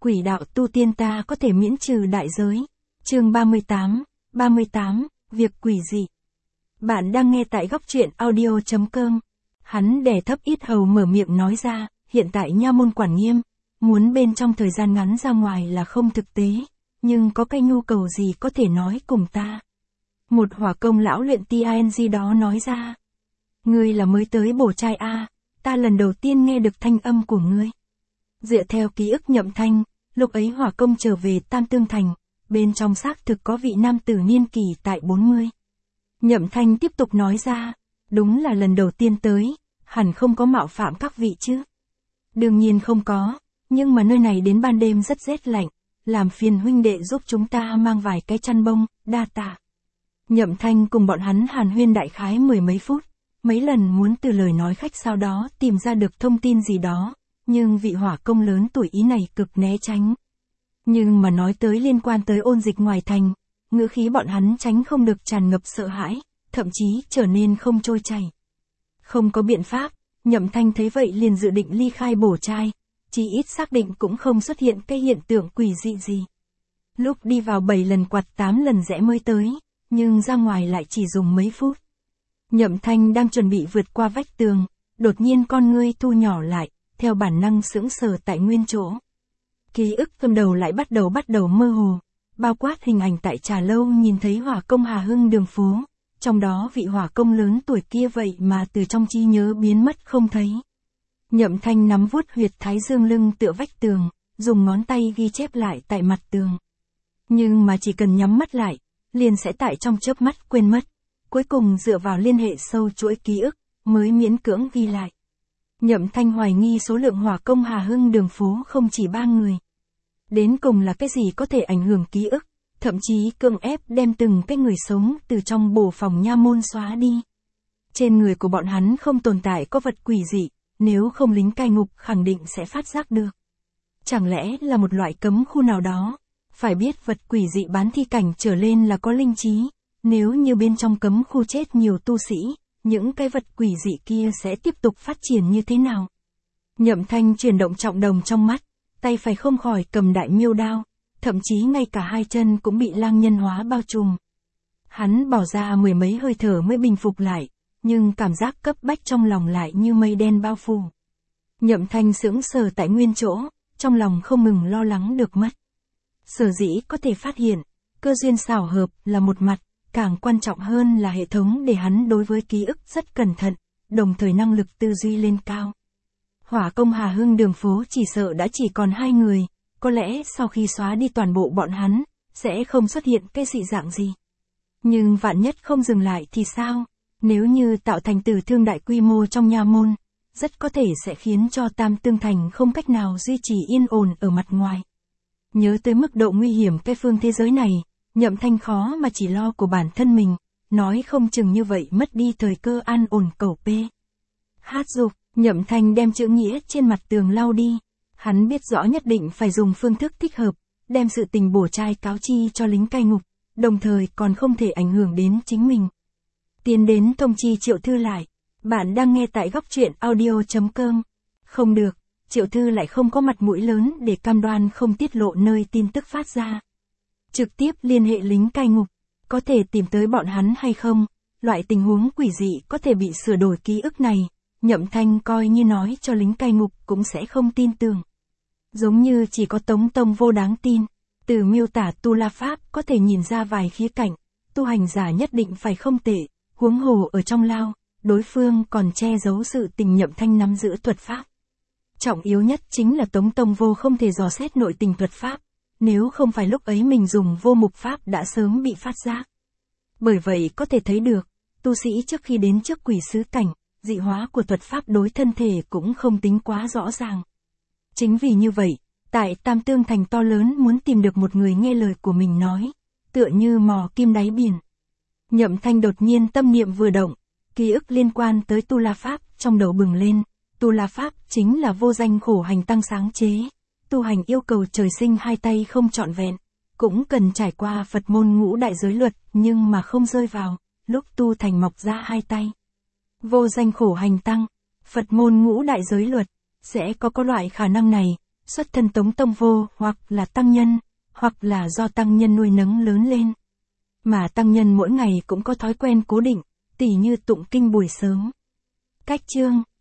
quỷ đạo tu tiên ta có thể miễn trừ đại giới. Chương 38, việc quỷ dị. Bạn đang nghe tại góc truyện audio.com. Hắn đè thấp yết hầu mở miệng nói ra, hiện tại nha môn quản nghiêm, muốn bên trong thời gian ngắn ra ngoài là không thực tế, nhưng có cái nhu cầu gì có thể nói cùng ta. Một hỏa công lão luyện TING đó nói ra. Ngươi là mới tới bổ trai a, ta lần đầu tiên nghe được thanh âm của ngươi. Dựa theo ký ức Nhậm Thanh, lúc ấy hỏa công trở về Tam Tương Thành, bên trong xác thực có vị nam tử niên kỷ tại 40. Nhậm Thanh tiếp tục nói ra, đúng là lần đầu tiên tới, hẳn không có mạo phạm các vị chứ. Đương nhiên không có, nhưng mà nơi này đến ban đêm rất rét lạnh, làm phiền huynh đệ giúp chúng ta mang vài cái chăn bông, đa tạ. Nhậm Thanh cùng bọn hắn hàn huyên đại khái mười mấy phút, mấy lần muốn từ lời nói khách sau đó tìm ra được thông tin gì đó, nhưng vị hỏa công lớn tuổi ý này cực né tránh. Nhưng mà nói tới liên quan tới ôn dịch ngoài thành, ngữ khí bọn hắn tránh không được tràn ngập sợ hãi, thậm chí trở nên không trôi chảy. Không có biện pháp, Nhậm Thanh thấy vậy liền dự định ly khai bổ trai, chỉ ít xác định cũng không xuất hiện cái hiện tượng quỷ dị gì. Lúc đi vào 7 lần quạt 8 lần rẽ mới tới, nhưng ra ngoài lại chỉ dùng mấy phút. Nhậm Thanh đang chuẩn bị vượt qua vách tường, đột nhiên con ngươi thu nhỏ lại, theo bản năng sững sờ tại nguyên chỗ. Ký ức cầm đầu lại bắt đầu mơ hồ, bao quát hình ảnh tại trà lâu nhìn thấy hỏa công Hà Hưng đường phố, trong đó vị hỏa công lớn tuổi kia vậy mà từ trong trí nhớ biến mất không thấy. Nhậm Thanh nắm vuốt huyệt thái dương lưng tựa vách tường, dùng ngón tay ghi chép lại tại mặt tường. Nhưng mà chỉ cần nhắm mắt lại, liền sẽ tại trong chớp mắt quên mất, cuối cùng dựa vào liên hệ sâu chuỗi ký ức, mới miễn cưỡng ghi lại. Nhậm Thanh hoài nghi số lượng hỏa công Hà Hưng đường phố không chỉ 3 người. Đến cùng là cái gì có thể ảnh hưởng ký ức, thậm chí cưỡng ép đem từng cái người sống từ trong bổ phòng nha môn xóa đi. Trên người của bọn hắn không tồn tại có vật quỷ dị, nếu không lính cai ngục khẳng định sẽ phát giác được. Chẳng lẽ là một loại cấm khu nào đó? Phải biết vật quỷ dị bán thi cảnh trở lên là có linh trí, nếu như bên trong cấm khu chết nhiều tu sĩ, những cái vật quỷ dị kia sẽ tiếp tục phát triển như thế nào? Nhậm Thanh chuyển động trọng đồng trong mắt, tay phải không khỏi cầm đại miêu đao, thậm chí ngay cả hai chân cũng bị lang nhân hóa bao trùm. Hắn bỏ ra mười mấy hơi thở mới bình phục lại, nhưng cảm giác cấp bách trong lòng lại như mây đen bao phủ. Nhậm Thanh sững sờ tại nguyên chỗ, trong lòng không ngừng lo lắng được mất. Sở dĩ có thể phát hiện, cơ duyên xảo hợp là một mặt, càng quan trọng hơn là hệ thống để hắn đối với ký ức rất cẩn thận, đồng thời năng lực tư duy lên cao. Hỏa công Hà Hưng đường phố chỉ sợ đã chỉ còn 2 người, có lẽ sau khi xóa đi toàn bộ bọn hắn, sẽ không xuất hiện cái dị dạng gì. Nhưng vạn nhất không dừng lại thì sao? Nếu như tạo thành tử thương đại quy mô trong nha môn, rất có thể sẽ khiến cho Tam Tương Thành không cách nào duy trì yên ổn ở mặt ngoài. Nhớ tới mức độ nguy hiểm cái phương thế giới này, Nhậm Thanh khó mà chỉ lo của bản thân mình, nói không chừng như vậy mất đi thời cơ an ổn cầu p. Hát dục, Nhậm Thanh đem chữ nghĩa trên mặt tường lau đi. Hắn biết rõ nhất định phải dùng phương thức thích hợp, đem sự tình bổ trai cáo chi cho lính cai ngục, đồng thời còn không thể ảnh hưởng đến chính mình. Tiến đến thông chi Triệu Thư lại. Bạn đang nghe tại góc truyện audio.com. Không được, Triệu Thư lại không có mặt mũi lớn để cam đoan không tiết lộ nơi tin tức phát ra. Trực tiếp liên hệ lính cai ngục, có thể tìm tới bọn hắn hay không, loại tình huống quỷ dị có thể bị sửa đổi ký ức này, Nhậm Thanh coi như nói cho lính cai ngục cũng sẽ không tin tưởng. Giống như chỉ có Tống Tông Vô đáng tin, từ miêu tả tu la pháp có thể nhìn ra vài khía cạnh, tu hành giả nhất định phải không tệ, huống hồ ở trong lao, đối phương còn che giấu sự tình Nhậm Thanh nắm giữ thuật pháp. Trọng yếu nhất chính là Tống Tông Vô không thể dò xét nội tình thuật pháp, nếu không phải lúc ấy mình dùng vô mục pháp đã sớm bị phát giác. Bởi vậy có thể thấy được, tu sĩ trước khi đến trước quỷ sứ cảnh, dị hóa của thuật pháp đối thân thể cũng không tính quá rõ ràng. Chính vì như vậy, tại Tam Tương Thành to lớn muốn tìm được một người nghe lời của mình nói, tựa như mò kim đáy biển. Nhậm Thanh đột nhiên tâm niệm vừa động, ký ức liên quan tới tu la pháp trong đầu bừng lên. Tu la pháp chính là vô danh khổ hành tăng sáng chế, tu hành yêu cầu trời sinh hai tay không trọn vẹn, cũng cần trải qua Phật môn ngũ đại giới luật nhưng mà không rơi vào, lúc tu thành mọc ra hai tay. Vô danh khổ hành tăng, Phật môn ngũ đại giới luật, sẽ có loại khả năng này, xuất thân Tống Tông Vô hoặc là tăng nhân, hoặc là do tăng nhân nuôi nấng lớn lên. Mà tăng nhân mỗi ngày cũng có thói quen cố định, tỉ như tụng kinh buổi sớm. Cách chương